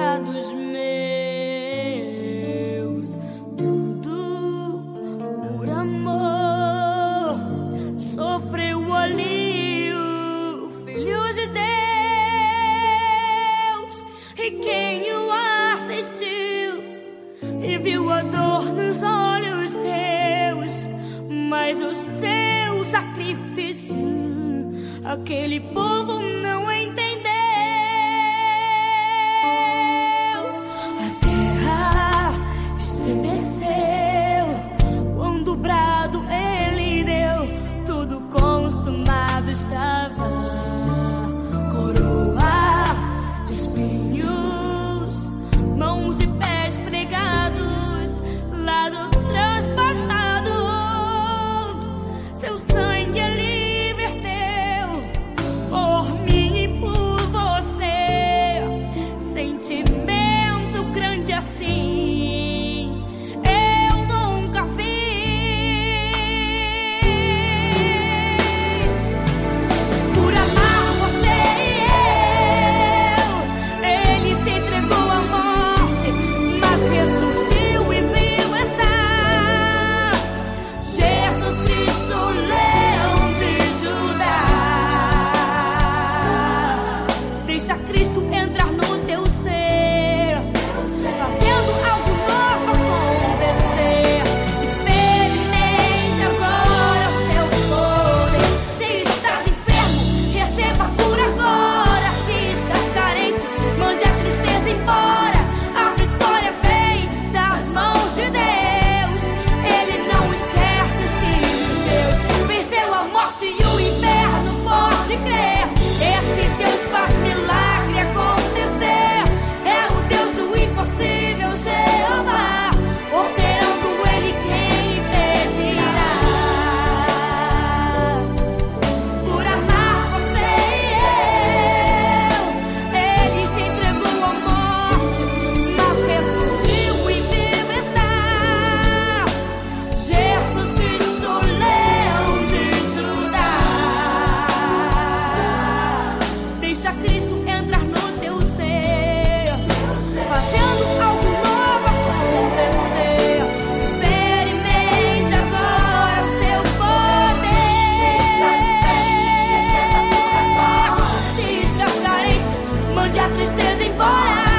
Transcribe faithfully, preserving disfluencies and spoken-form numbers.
pecados meus, tudo por amor. Sofreu ali o Filho de Deus, e quem o assistiu e viu a dor nos olhos seus, mas o seu sacrifício aquele povo não entendeu. A terra estremeceu quando o brado ele deu, tudo consumado estava. Coroa de espinhos, mãos e pés pregados, lado transpassado, seu sangue ali verteu por mim e por você. Sentimento grande assim eu nunca vi. Por amar você e eu, ele se entregou à morte, mas ressurgiu e vivo está. Jesus Cristo, Leão de Judá. Deixa Cristo entrar no teu ser, fazendo algo novo acontecer. Experimente agora o seu poder. Se estás enfermo, receba a cura agora. Se estás carente, mande a tristeza embora. A vitória vem das mãos de Deus. Ele não esquece os filhos seus. Venceu a morte e o inferno, pode crer. Esse Deus faz milagre acontecer. É o Deus do impossível, Jeová. Operando ele, quem impedirá? Por amar você e eu, ele se entregou à morte, mas ressurgiu e vivo está. Jesus Cristo, Leão de Judá. Deixa Cristo entrar no teu ser, fazendo algo novo acontecer. Experimente agora o seu poder. Se estás carente, mande a tristeza embora.